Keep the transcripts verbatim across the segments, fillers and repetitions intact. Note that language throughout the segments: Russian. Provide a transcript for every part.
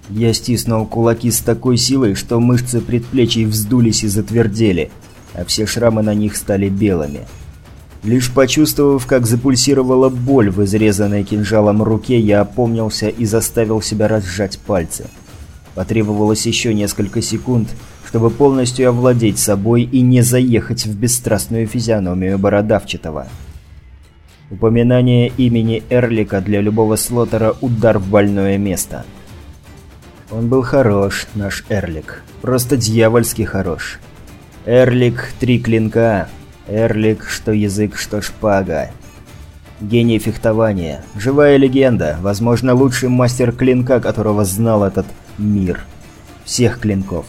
Я стиснул кулаки с такой силой, что мышцы предплечий вздулись и затвердели, а все шрамы на них стали белыми. Лишь почувствовав, как запульсировала боль в изрезанной кинжалом руке, я опомнился и заставил себя разжать пальцы. Потребовалось еще несколько секунд, чтобы полностью овладеть собой и не заехать в бесстрастную физиономию Бородавчатого. Упоминание имени Эрлика для любого слотера – удар в больное место. Он был хорош, наш Эрлик. Просто дьявольски хорош. Эрлик – три клинка. Эрлик – что язык, что шпага. Гений фехтования. Живая легенда. Возможно, лучший мастер клинка, которого знал этот мир. Всех клинков.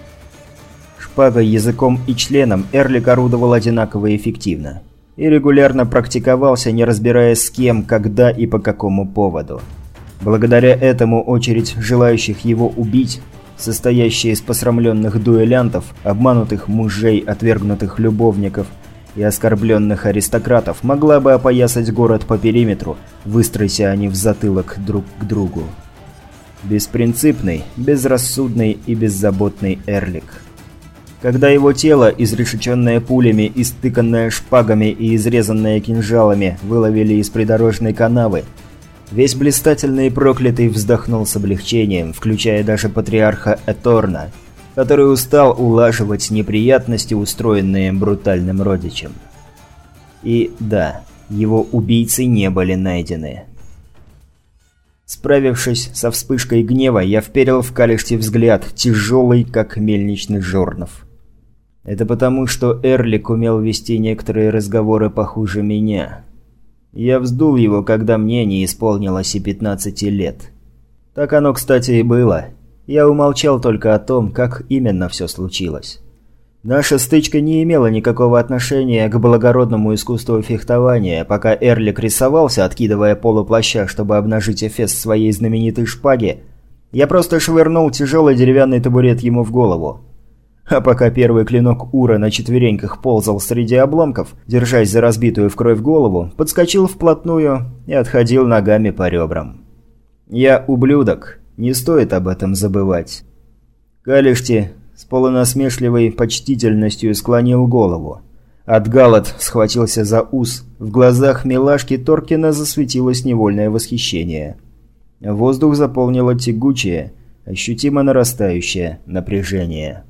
Шпагой, языком и членом Эрлик орудовал одинаково эффективно. И регулярно практиковался, не разбираясь с кем, когда и по какому поводу. Благодаря этому очередь желающих его убить, состоящая из посрамленных дуэлянтов, обманутых мужей, отвергнутых любовников и оскорбленных аристократов, могла бы опоясать город по периметру, выстройся они в затылок друг к другу. Беспринципный, безрассудный и беззаботный Эрлик. Когда его тело, изрешеченное пулями, истыканное шпагами и изрезанное кинжалами, выловили из придорожной канавы, весь блистательный и проклятый вздохнул с облегчением, включая даже патриарха Эторна, который устал улаживать неприятности, устроенные брутальным родичем. И да, его убийцы не были найдены. Справившись со вспышкой гнева, я вперил в Калишти взгляд, тяжелый, как мельничный жорнов. Это потому, что Эрлик умел вести некоторые разговоры похуже меня. Я вздул его, когда мне не исполнилось и пятнадцати лет. Так оно, кстати, и было. Я умолчал только о том, как именно все случилось. Наша стычка не имела никакого отношения к благородному искусству фехтования, пока Эрлик рисовался, откидывая полуплаща, чтобы обнажить эфес своей знаменитой шпаги. Я просто швырнул тяжелый деревянный табурет ему в голову. А пока первый клинок Ура на четвереньках ползал среди обломков, держась за разбитую в кровь голову, подскочил вплотную и отходил ногами по ребрам. Я ублюдок, не стоит об этом забывать. Калишти с полунасмешливой почтительностью склонил голову. Атгалат схватился за ус, в глазах милашки Торкина засветилось невольное восхищение. Воздух заполнило тягучее, ощутимо нарастающее напряжение.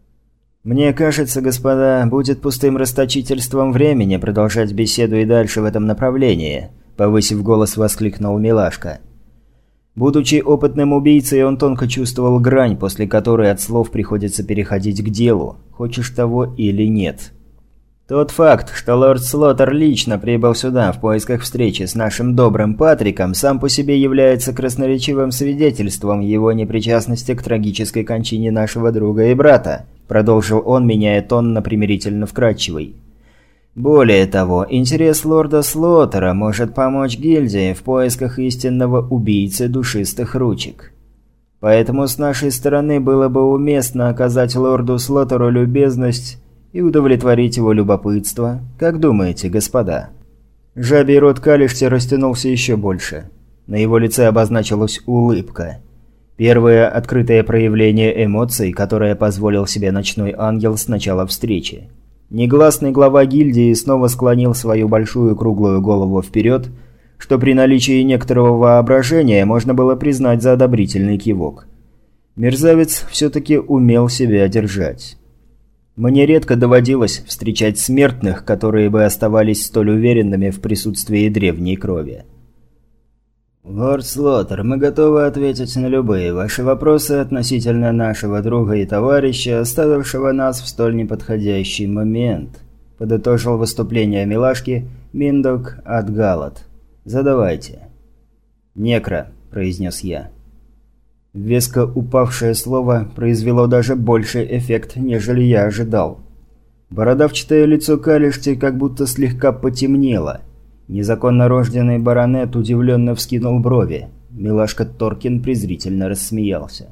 «Мне кажется, господа, будет пустым расточительством времени продолжать беседу и дальше в этом направлении», – повысив голос, воскликнул милашка. Будучи опытным убийцей, он тонко чувствовал грань, после которой от слов приходится переходить к делу, хочешь того или нет. Тот факт, что лорд Слоттер лично прибыл сюда в поисках встречи с нашим добрым Патриком, сам по себе является красноречивым свидетельством его непричастности к трагической кончине нашего друга и брата, продолжил он, меняя тон на примирительно вкрадчивый. Более того, интерес лорда Слоттера может помочь гильдии в поисках истинного убийцы душистых ручек. Поэтому с нашей стороны было бы уместно оказать лорду Слоттеру любезность и удовлетворить его любопытство. Как думаете, господа?» Жабий рот Калишти растянулся еще больше. На его лице обозначилась улыбка. Первое открытое проявление эмоций, которое позволил себе ночной ангел с начала встречи. Негласный глава гильдии снова склонил свою большую круглую голову вперед, что при наличии некоторого воображения можно было признать за одобрительный кивок. Мерзавец все-таки умел себя держать. Мне редко доводилось встречать смертных, которые бы оставались столь уверенными в присутствии древней крови. «Лорд Слоттер, мы готовы ответить на любые ваши вопросы относительно нашего друга и товарища, оставившего нас в столь неподходящий момент», – подытожил выступление милашки Миндок Атгалат. «Задавайте». «Некро», – произнес я. Веско упавшее слово произвело даже больший эффект, нежели я ожидал. Бородавчатое лицо Калишти как будто слегка потемнело. Незаконно рожденный баронет удивленно вскинул брови. Милашка Торкин презрительно рассмеялся.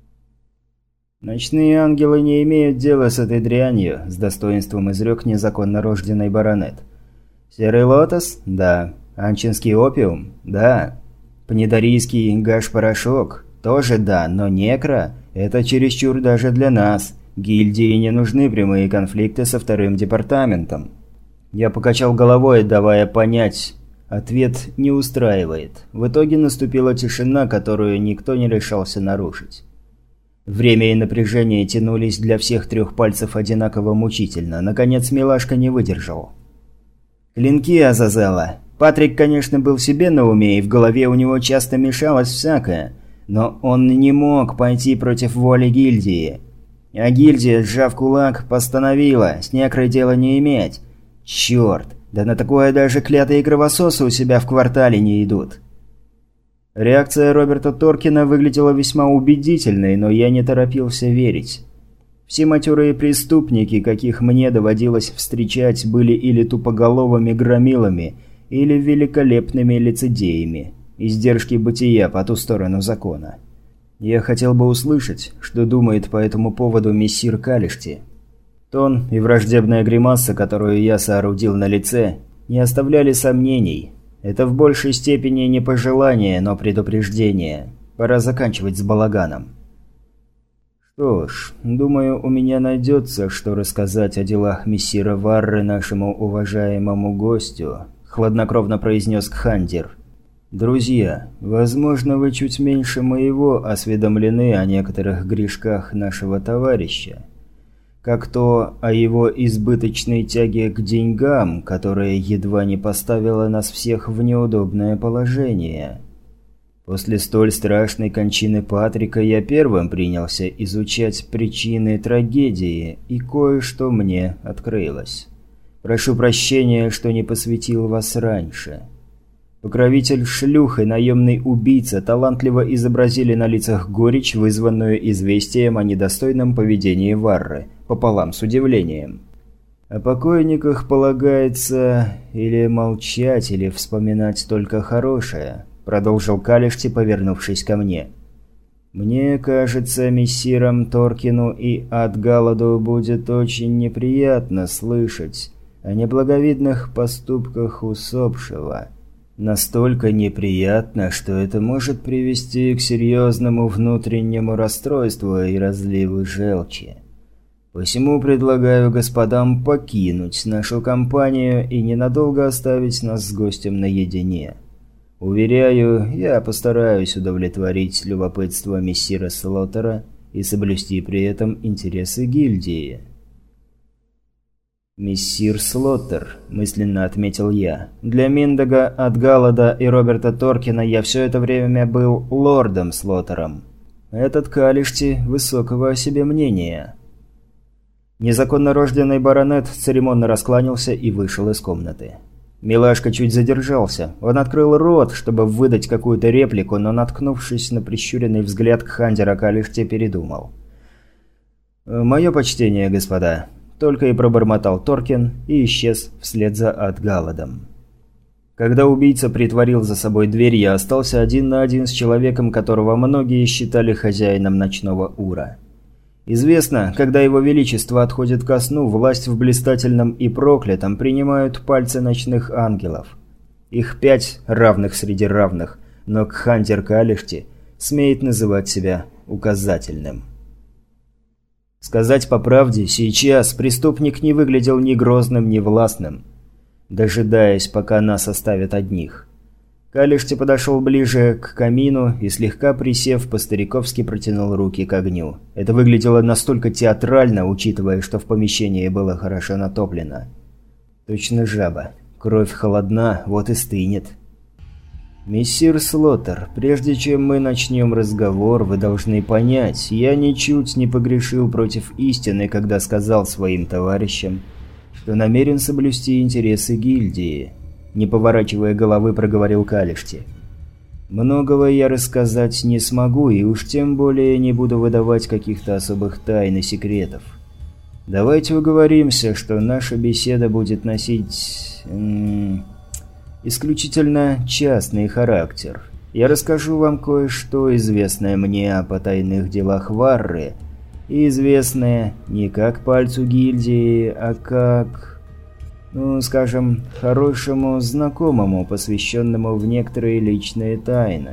«Ночные ангелы не имеют дела с этой дрянью», – с достоинством изрек незаконно рожденный баронет. «Серый лотос? Да. Анчинский опиум? Да. Пнедарийский гаш-порошок? Тоже да, но некро – это чересчур даже для нас. Гильдии не нужны прямые конфликты со вторым департаментом. Я покачал головой, давая понять, ответ не устраивает. В итоге наступила тишина, которую никто не решался нарушить. Время и напряжение тянулись для всех трех пальцев одинаково мучительно. Наконец милашка не выдержал. «Клинки, Азазела. Патрик, конечно, был себе на уме, и в голове у него часто мешалось всякое. Но он не мог пойти против воли гильдии. А гильдия, сжав кулак, постановила с некрой дела не иметь. Черт, да на такое даже клятые кровососы у себя в квартале не идут». Реакция Роберта Торкина выглядела весьма убедительной, но я не торопился верить. Все матерые преступники, каких мне доводилось встречать, были или тупоголовыми громилами, или великолепными лицедеями. Издержки бытия по ту сторону закона. Я хотел бы услышать, что думает по этому поводу мессир Калишти. Тон и враждебная гримаса, которую я соорудил на лице, не оставляли сомнений. Это в большей степени не пожелание, но предупреждение. Пора заканчивать с балаганом. Что ж, думаю, у меня найдется, что рассказать о делах мессира Варры нашему уважаемому гостю, хладнокровно произнес Кхандир. Друзья, возможно, вы чуть меньше моего осведомлены о некоторых грешках нашего товарища. Как то о его избыточной тяге к деньгам, которая едва не поставила нас всех в неудобное положение. После столь страшной кончины Патрика я первым принялся изучать причины трагедии, и кое-что мне открылось. Прошу прощения, что не посвятил вас раньше. Покровитель шлюх и наемный убийца талантливо изобразили на лицах горечь, вызванную известием о недостойном поведении Варры, пополам с удивлением. О покойниках полагается или молчать, или вспоминать только хорошее, продолжил Калишти, повернувшись ко мне. Мне кажется, мессирам Торкину и Адгаладу будет очень неприятно слышать о неблаговидных поступках усопшего. Настолько неприятно, что это может привести к серьезному внутреннему расстройству и разливу желчи. Посему предлагаю господам покинуть нашу компанию и ненадолго оставить нас с гостем наедине. Уверяю, я постараюсь удовлетворить любопытство мессира Слоттера и соблюсти при этом интересы гильдии. «Мессир Слоттер», – мысленно отметил я. Для Миндага, Адгалада и Роберта Торкина я все это время был лордом Слоттером. Этот Калишти высокого о себе мнения. Незаконно рожденный баронет церемонно раскланялся и вышел из комнаты. Милашка чуть задержался. Он открыл рот, чтобы выдать какую-то реплику, но, наткнувшись на прищуренный взгляд Кхандира, Калишти передумал. «Мое почтение, господа». Только и пробормотал Торкин и исчез вслед за Адгаладом. Когда убийца притворил за собой дверь, я остался один на один с человеком, которого многие считали хозяином ночного Ура. Известно, когда его величество отходит ко сну, власть в блистательном и проклятом принимают пальцы ночных ангелов. Их пять равных среди равных, но Кхандир Калишти смеет называть себя указательным. Сказать по правде, сейчас преступник не выглядел ни грозным, ни властным, дожидаясь, пока нас оставят одних. Калишти подошел ближе к камину и, слегка присев, по-стариковски протянул руки к огню. Это выглядело настолько театрально, учитывая, что в помещении было хорошо натоплено. Точно жаба. Кровь холодна, вот и стынет. «Мессир Слоттер, прежде чем мы начнем разговор, вы должны понять, я ничуть не погрешил против истины, когда сказал своим товарищам, что намерен соблюсти интересы гильдии», – не поворачивая головы, проговорил Калишти. «Многого я рассказать не смогу, и уж тем более не буду выдавать каких-то особых тайн и секретов. Давайте уговоримся, что наша беседа будет носить... М- исключительно частный характер. Я расскажу вам кое-что, известное мне о потайных делах Варры, и известное не как пальцу гильдии, а как, ну, скажем, хорошему знакомому, посвященному в некоторые личные тайны.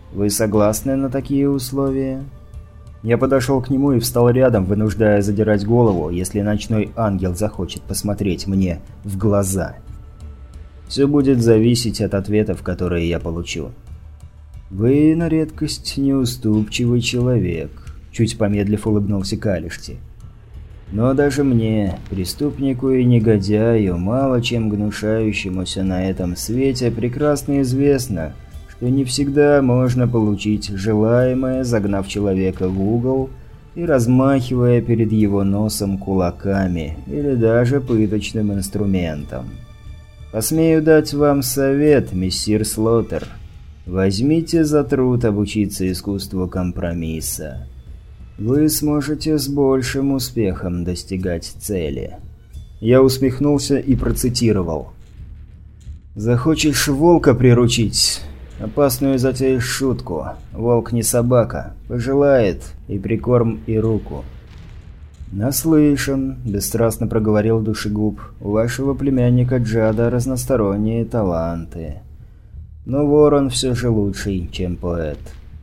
Вы согласны на такие условия?» Я подошел к нему и встал рядом, вынуждая задирать голову, если ночной ангел захочет посмотреть мне в глаза. Все будет зависеть от ответов, которые я получу. «Вы на редкость неуступчивый человек», – чуть помедлив улыбнулся Калишти. «Но даже мне, преступнику и негодяю, мало чем гнушающемуся на этом свете, прекрасно известно, что не всегда можно получить желаемое, загнав человека в угол и размахивая перед его носом кулаками или даже пыточным инструментом. Посмею дать вам совет, мессир Слоттер. Возьмите за труд обучиться искусству компромисса. Вы сможете с большим успехом достигать цели». Я усмехнулся и процитировал. «Захочешь волка приручить? Опасную затеешь шутку. Волк не собака. Пожелает и прикорм, и руку». «Наслышан», – бесстрастно проговорил душегуб. «У вашего племянника Джада разносторонние таланты. Но ворон все же лучший, чем поэт».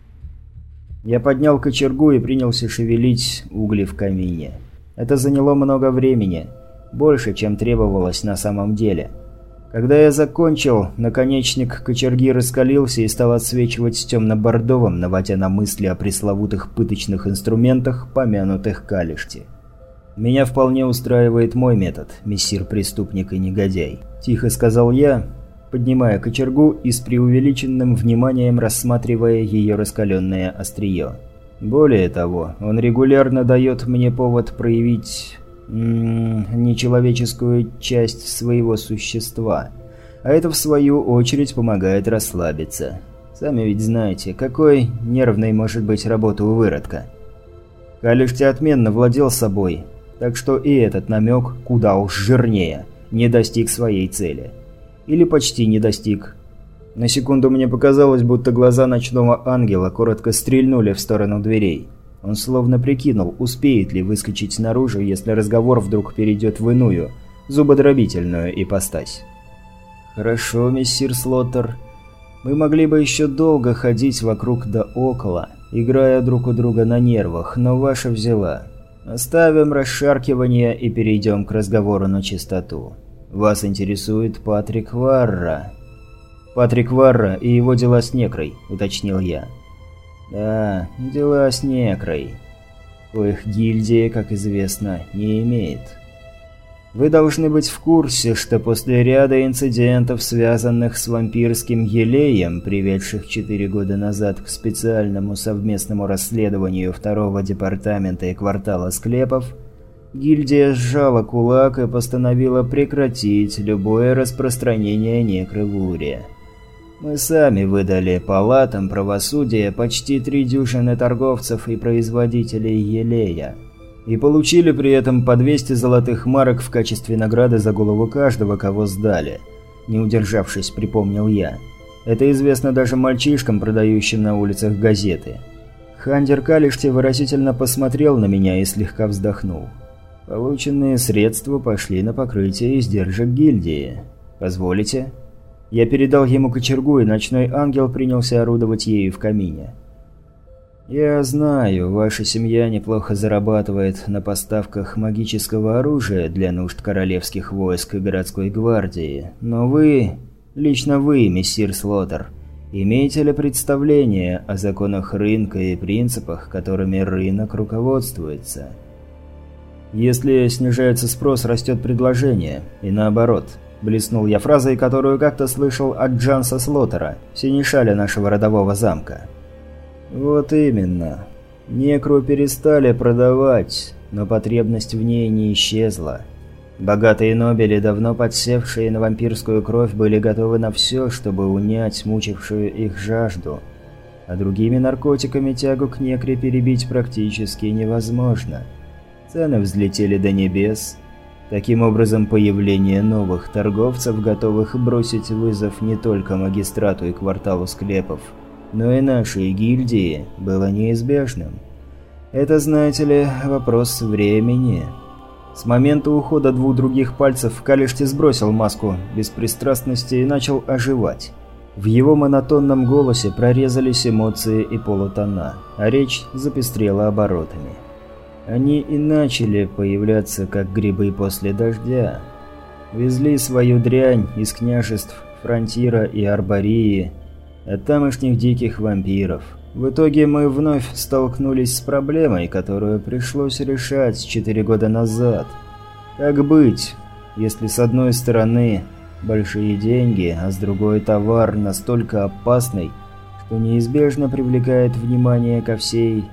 Я поднял кочергу и принялся шевелить угли в камине. Это заняло много времени, больше, чем требовалось на самом деле. Когда я закончил, наконечник кочерги раскалился и стал отсвечивать темно-бордовым, наводя на мысли о пресловутых пыточных инструментах, помянутых Калишти. «Меня вполне устраивает мой метод, мессир преступник и негодяй», – тихо сказал я, поднимая кочергу и с преувеличенным вниманием рассматривая ее раскаленное острие. «Более того, он регулярно дает мне повод проявить... нечеловеческую часть своего существа, а это в свою очередь помогает расслабиться. Сами ведь знаете, какой нервной может быть работа у выродка». Калишти отменно владел собой, так что и этот намек, куда уж жирнее, не достиг своей цели. Или почти не достиг. На секунду мне показалось, будто глаза ночного ангела коротко стрельнули в сторону дверей. Он словно прикинул, успеет ли выскочить наружу, если разговор вдруг перейдет в иную, зубодробительную ипостась. «Хорошо, мессир Слоттер. Мы могли бы еще долго ходить вокруг да около, играя друг у друга на нервах, но ваша взяла. Оставим расшаркивание и перейдем к разговору на чистоту. Вас интересует Патрик Варра». «Патрик Варра и его дела с Некрой», — уточнил я. «Да, дела с Некрой. Коих гильдия, как известно, не имеет. Вы должны быть в курсе, что после ряда инцидентов, связанных с вампирским елеем, приведших четыре года назад к специальному совместному расследованию второго департамента и квартала склепов, гильдия сжала кулак и постановила прекратить любое распространение некры в Уре. Мы сами выдали палатам правосудия почти три дюжины торговцев и производителей елея. И получили при этом по двести золотых марок в качестве награды за голову каждого, кого сдали. Не удержавшись, припомнил я. Это известно даже мальчишкам, продающим на улицах газеты. Хандер Калишти выразительно посмотрел на меня и слегка вздохнул. Полученные средства пошли на покрытие издержек гильдии. Позволите? Я передал ему кочергу, и ночной ангел принялся орудовать ею в камине. «Я знаю, ваша семья неплохо зарабатывает на поставках магического оружия для нужд королевских войск и городской гвардии, но вы, лично вы, мессир Слоттер, имеете ли представление о законах рынка и принципах, которыми рынок руководствуется? Если снижается спрос, растет предложение, и наоборот». Блеснул я фразой, которую как-то слышал от Джанса Слоттера, синешаля нашего родового замка. «Вот именно. Некру перестали продавать, но потребность в ней не исчезла. Богатые нобели, давно подсевшие на вампирскую кровь, были готовы на все, чтобы унять мучившую их жажду. А другими наркотиками тягу к некре перебить практически невозможно. Цены взлетели до небес». Таким образом, появление новых торговцев, готовых бросить вызов не только магистрату и кварталу склепов, но и нашей гильдии, было неизбежным. Это, знаете ли, вопрос времени. С момента ухода двух других пальцев Калишти сбросил маску беспристрастности и начал оживать. В его монотонном голосе прорезались эмоции и полутона, а речь запестрела оборотами. Они и начали появляться, как грибы после дождя. Везли свою дрянь из княжеств Фронтира и Арбории, от тамошних диких вампиров. В итоге мы вновь столкнулись с проблемой, которую пришлось решать четыре года назад. Как быть, если с одной стороны большие деньги, а с другой товар настолько опасный, что неизбежно привлекает внимание ко всей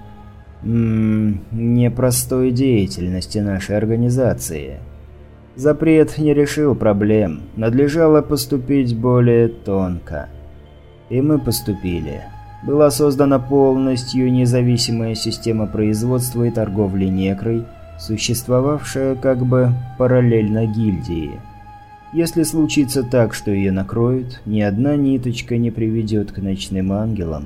м-м, непростой деятельности нашей организации. Запрет не решил проблем, надлежало поступить более тонко. И мы поступили. Была создана полностью независимая система производства и торговли некрой, существовавшая как бы параллельно гильдии. Если случится так, что ее накроют, ни одна ниточка не приведет к ночным ангелам.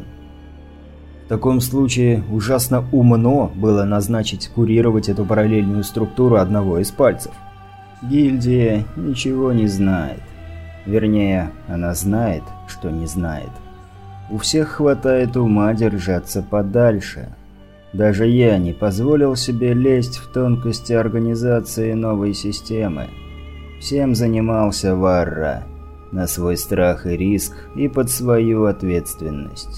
В таком случае ужасно умно было назначить курировать эту параллельную структуру одного из пальцев. Гильдия ничего не знает. Вернее, она знает, что не знает. У всех хватает ума держаться подальше. Даже я не позволил себе лезть в тонкости организации новой системы. Всем занимался Варра, на свой страх и риск и под свою ответственность.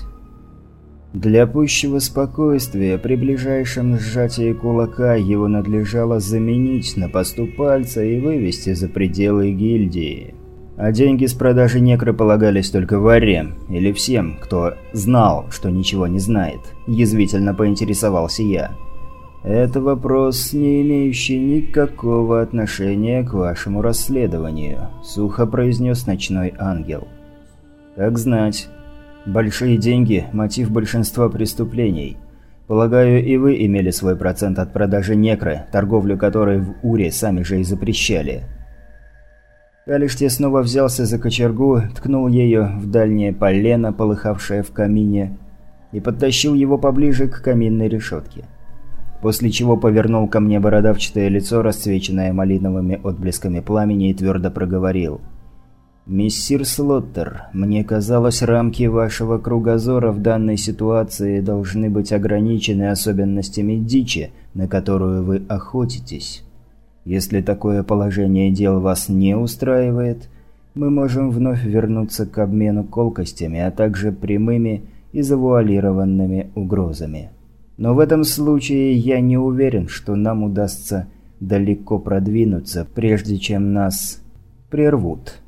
Для пущего спокойствия при ближайшем сжатии кулака его надлежало заменить на посту пальца и вывести за пределы гильдии. А деньги с продажи некры полагались только Варре или всем, кто знал, что ничего не знает, язвительно поинтересовался я. Это вопрос, не имеющий никакого отношения к вашему расследованию, сухо произнес ночной ангел. Как знать. Большие деньги – мотив большинства преступлений. Полагаю, и вы имели свой процент от продажи некры, торговлю которой в Уре сами же и запрещали. Калиште снова взялся за кочергу, ткнул ею в дальнее полено, полыхавшее в камине, и подтащил его поближе к каминной решетке. После чего повернул ко мне бородавчатое лицо, расцвеченное малиновыми отблесками пламени, и твердо проговорил. «Мессир Слоттер, мне казалось, рамки вашего кругозора в данной ситуации должны быть ограничены особенностями дичи, на которую вы охотитесь. Если такое положение дел вас не устраивает, мы можем вновь вернуться к обмену колкостями, а также прямыми и завуалированными угрозами. Но в этом случае я не уверен, что нам удастся далеко продвинуться, прежде чем нас прервут».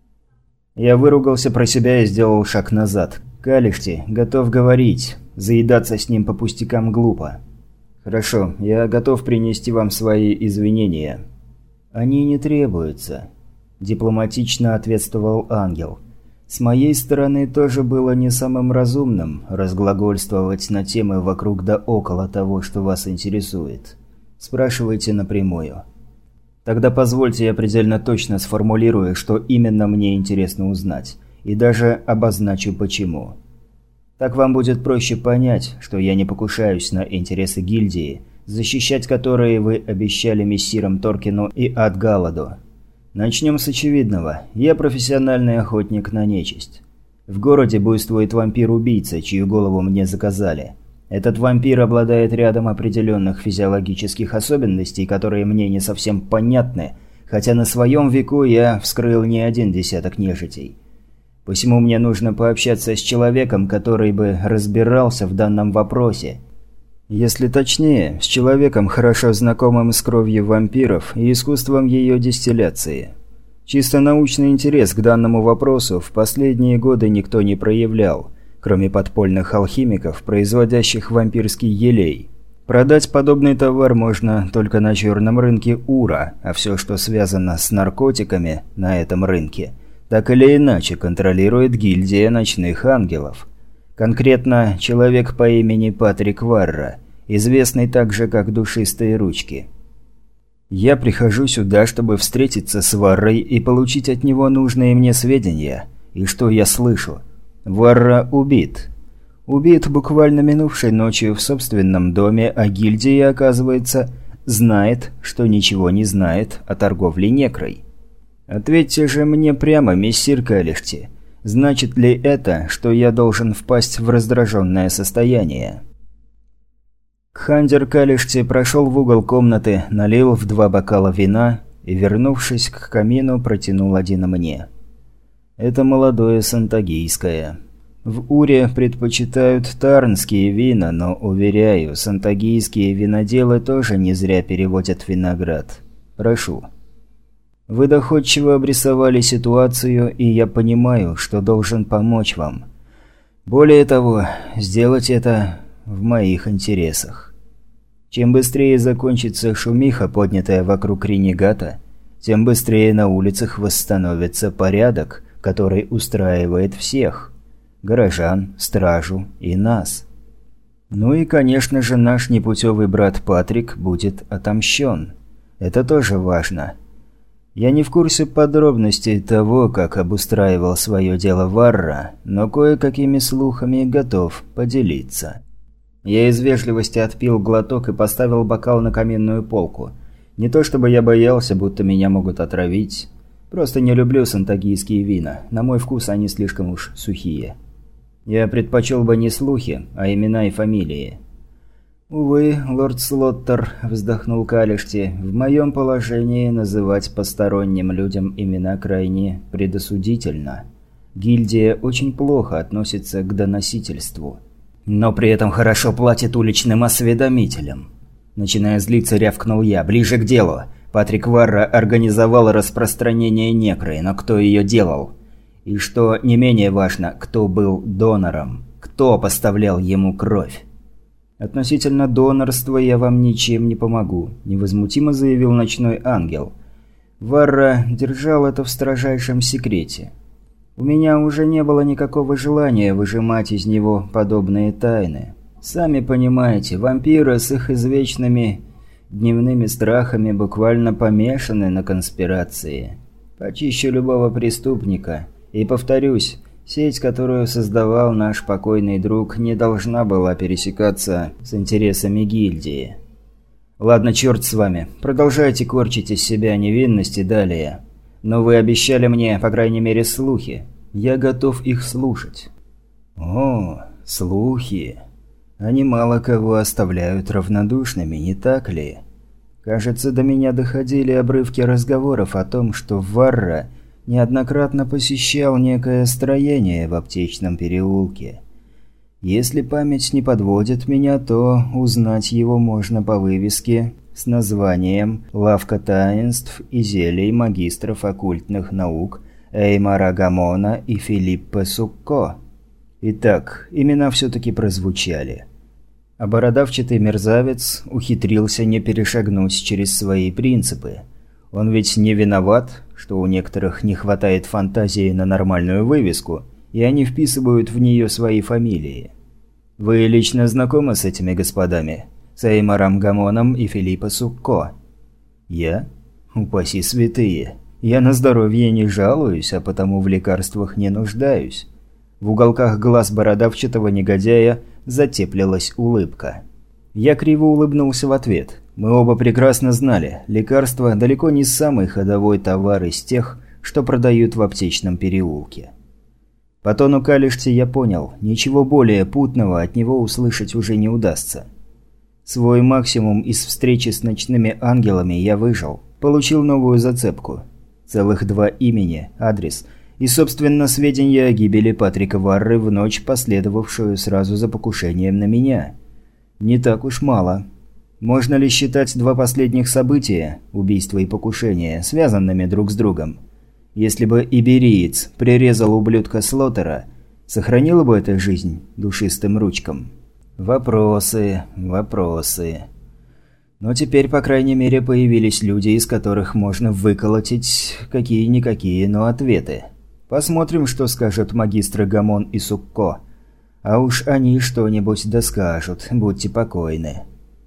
Я выругался про себя и сделал шаг назад. Калиште готов говорить. Заедаться с ним по пустякам глупо. Хорошо, я готов принести вам свои извинения. Они не требуются. Дипломатично ответствовал ангел. С моей стороны тоже было не самым разумным разглагольствовать на темы вокруг да около того, что вас интересует. Спрашивайте напрямую. Тогда позвольте я предельно точно сформулирую, что именно мне интересно узнать, и даже обозначу почему. Так вам будет проще понять, что я не покушаюсь на интересы гильдии, защищать которые вы обещали мессирам Торкину и Адгаладу. Начнем с очевидного. Я профессиональный охотник на нечисть. В городе буйствует вампир-убийца, чью голову мне заказали. Этот вампир обладает рядом определенных физиологических особенностей, которые мне не совсем понятны, хотя на своем веку я вскрыл не один десяток нежитей. Посему мне нужно пообщаться с человеком, который бы разбирался в данном вопросе. Если точнее, с человеком, хорошо знакомым с кровью вампиров и искусством ее дистилляции. Чисто научный интерес к данному вопросу в последние годы никто не проявлял, кроме подпольных алхимиков, производящих вампирский елей. Продать подобный товар можно только на черном рынке Ура, а все, что связано с наркотиками на этом рынке, так или иначе контролирует гильдия ночных ангелов. Конкретно человек по имени Патрик Варра, известный также как Душистые Ручки. Я прихожу сюда, чтобы встретиться с Варрой и получить от него нужные мне сведения. И что я слышу? Варра убит. Убит буквально минувшей ночью в собственном доме, а гильдия, оказывается, знает, что ничего не знает о торговле некрой. Ответьте же мне прямо, мессир Калиште. Значит ли это, что я должен впасть в раздраженное состояние? Кхандер Калишти прошел в угол комнаты, налил в два бокала вина и, вернувшись к камину, протянул один мне. Это молодое сантагийское. В Уре предпочитают тарнские вина, но, уверяю, сантагийские виноделы тоже не зря переводят виноград. Прошу. Вы доходчиво обрисовали ситуацию, и я понимаю, что должен помочь вам. Более того, сделать это в моих интересах. Чем быстрее закончится шумиха, поднятая вокруг ренегата, тем быстрее на улицах восстановится порядок, который устраивает всех – горожан, стражу и нас. Ну и, конечно же, наш непутевый брат Патрик будет отомщен. Это тоже важно. Я не в курсе подробностей того, как обустраивал свое дело Варра, но кое-какими слухами готов поделиться. Я из вежливости отпил глоток и поставил бокал на каминную полку. Не то чтобы я боялся, будто меня могут отравить. Просто не люблю сантагийские вина. На мой вкус они слишком уж сухие. Я предпочел бы не слухи, а имена и фамилии. «Увы, лорд Слоттер», – вздохнул Калишти, – «в моем положении называть посторонним людям имена крайне предосудительно. Гильдия очень плохо относится к доносительству. Но при этом хорошо платит уличным осведомителям». Начиная злиться, рявкнул я. «Ближе к делу. Патрик Варра организовал распространение некры, но кто ее делал? И что не менее важно, кто был донором? Кто поставлял ему кровь?» «Относительно донорства я вам ничем не помогу», – невозмутимо заявил ночной ангел. «Варра держал это в строжайшем секрете. У меня уже не было никакого желания выжимать из него подобные тайны. Сами понимаете, вампиры с их извечными дневными страхами буквально помешаны на конспирации. Почище любого преступника. И повторюсь, сеть, которую создавал наш покойный друг, не должна была пересекаться с интересами гильдии. Ладно, черт с вами. Продолжайте корчить из себя невинность и далее. Но вы обещали мне, по крайней мере, слухи. Я готов их слушать». «О, слухи. Они мало кого оставляют равнодушными, не так ли? Кажется, до меня доходили обрывки разговоров о том, что Варра неоднократно посещал некое строение в аптечном переулке. Если память не подводит меня, то узнать его можно по вывеске с названием «Лавка таинств и зелий магистров оккультных наук Эймара Гамона и Филиппа Сукко». Итак, имена все-таки прозвучали. А бородавчатый мерзавец ухитрился не перешагнуть через свои принципы. Он ведь не виноват, что у некоторых не хватает фантазии на нормальную вывеску, и они вписывают в нее свои фамилии. Вы лично знакомы с этими господами? С Эймаром Гамоном и Филиппо Сукко? Я? Упаси святые. Я на здоровье не жалуюсь, а потому в лекарствах не нуждаюсь. В уголках глаз бородавчатого негодяя затеплилась улыбка. Я криво улыбнулся в ответ. Мы оба прекрасно знали, лекарства далеко не самый ходовой товар из тех, что продают в аптечном переулке. По тону Калишти я понял, ничего более путного от него услышать уже не удастся. Свой максимум из встречи с ночными ангелами я выжил, получил новую зацепку. Целых два имени, адрес и, собственно, сведения о гибели Патрика Варры в ночь, последовавшую сразу за покушением на меня. Не так уж мало. Можно ли считать два последних события, убийство и покушение, связанными друг с другом? Если бы ибериец прирезал ублюдка Слоттера, сохранила бы эта жизнь душистым ручкам? Вопросы, вопросы. Но теперь, по крайней мере, появились люди, из которых можно выколотить какие-никакие, но ответы. Посмотрим, что скажут магистры Гамон и Сукко. А уж они что-нибудь доскажут, будьте покойны.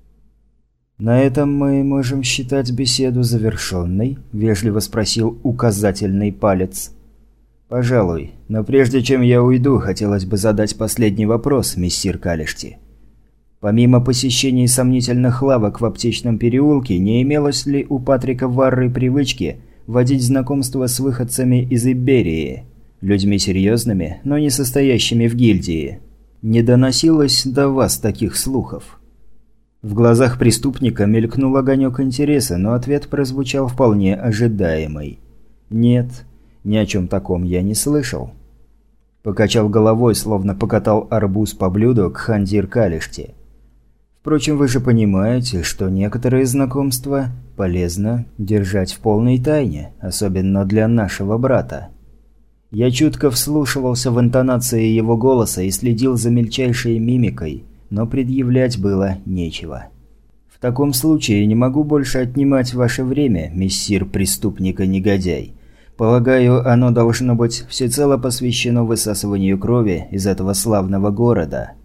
«На этом мы можем считать беседу завершенной?» – вежливо спросил указательный палец. «Пожалуй. Но прежде чем я уйду, хотелось бы задать последний вопрос, мессир Калишти. Помимо посещений сомнительных лавок в аптечном переулке, не имелось ли у Патрика Варры привычки водить знакомства с выходцами из Иберии? Людьми серьезными, но не состоящими в гильдии. Не доносилось до вас таких слухов?» В глазах преступника мелькнул огонек интереса, но ответ прозвучал вполне ожидаемый. «Нет, ни о чем таком я не слышал». Покачал головой, словно покатал арбуз по блюду к Хандир Калиште. «Впрочем, вы же понимаете, что некоторые знакомства полезно держать в полной тайне, особенно для нашего брата». Я чутко вслушивался в интонации его голоса и следил за мельчайшей мимикой, но предъявлять было нечего. «В таком случае не могу больше отнимать ваше время, мессир преступник и негодяй. Полагаю, оно должно быть всецело посвящено высасыванию крови из этого славного города».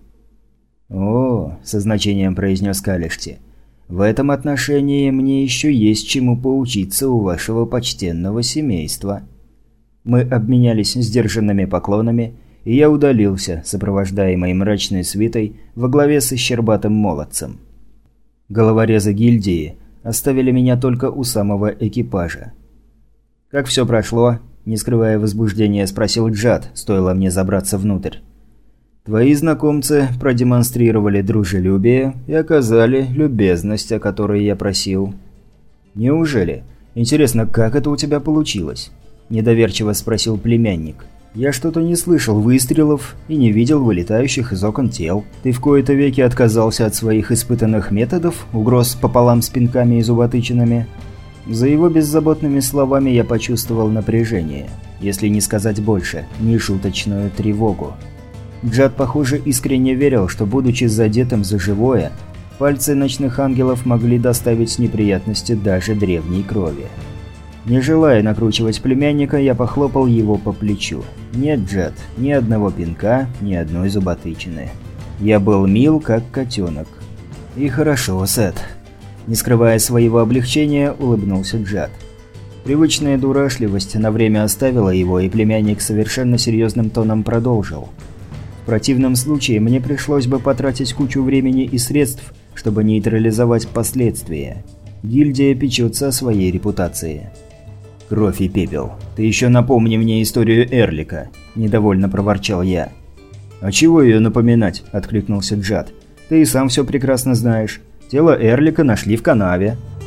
«О», – со значением произнес Калишти, – «в этом отношении мне еще есть чему поучиться у вашего почтенного семейства». Мы обменялись сдержанными поклонами, и я удалился, сопровождаемый мрачной свитой во главе с исчербатым молодцем. Головорезы гильдии оставили меня только у самого экипажа. «Как все прошло?» – не скрывая возбуждения, спросил Джад, стоило мне забраться внутрь. «Твои знакомцы продемонстрировали дружелюбие и оказали любезность, о которой я просил». «Неужели? Интересно, как это у тебя получилось?» – недоверчиво спросил племянник. «Я что-то не слышал выстрелов и не видел вылетающих из окон тел. Ты в кои-то веки отказался от своих испытанных методов, угроз пополам с пинками и зуботычинами?» За его беззаботными словами я почувствовал напряжение, если не сказать больше, нешуточную тревогу. Джад, похоже, искренне верил, что, будучи задетым за живое, пальцы ночных ангелов могли доставить неприятности даже древней крови. Не желая накручивать племянника, я похлопал его по плечу. «Нет, Джад, ни одного пинка, ни одной зуботычины. Я был мил, как котенок». «И хорошо, Сет». Не скрывая своего облегчения, улыбнулся Джад. Привычная дурашливость на время оставила его, и племянник совершенно серьезным тоном продолжил. «В противном случае мне пришлось бы потратить кучу времени и средств, чтобы нейтрализовать последствия. Гильдия печется о своей репутации». «Кровь и пепел. Ты еще напомни мне историю Эрлика», – недовольно проворчал я. «А чего ее напоминать?» – откликнулся Джад. «Ты и сам все прекрасно знаешь. Тело Эрлика нашли в канаве».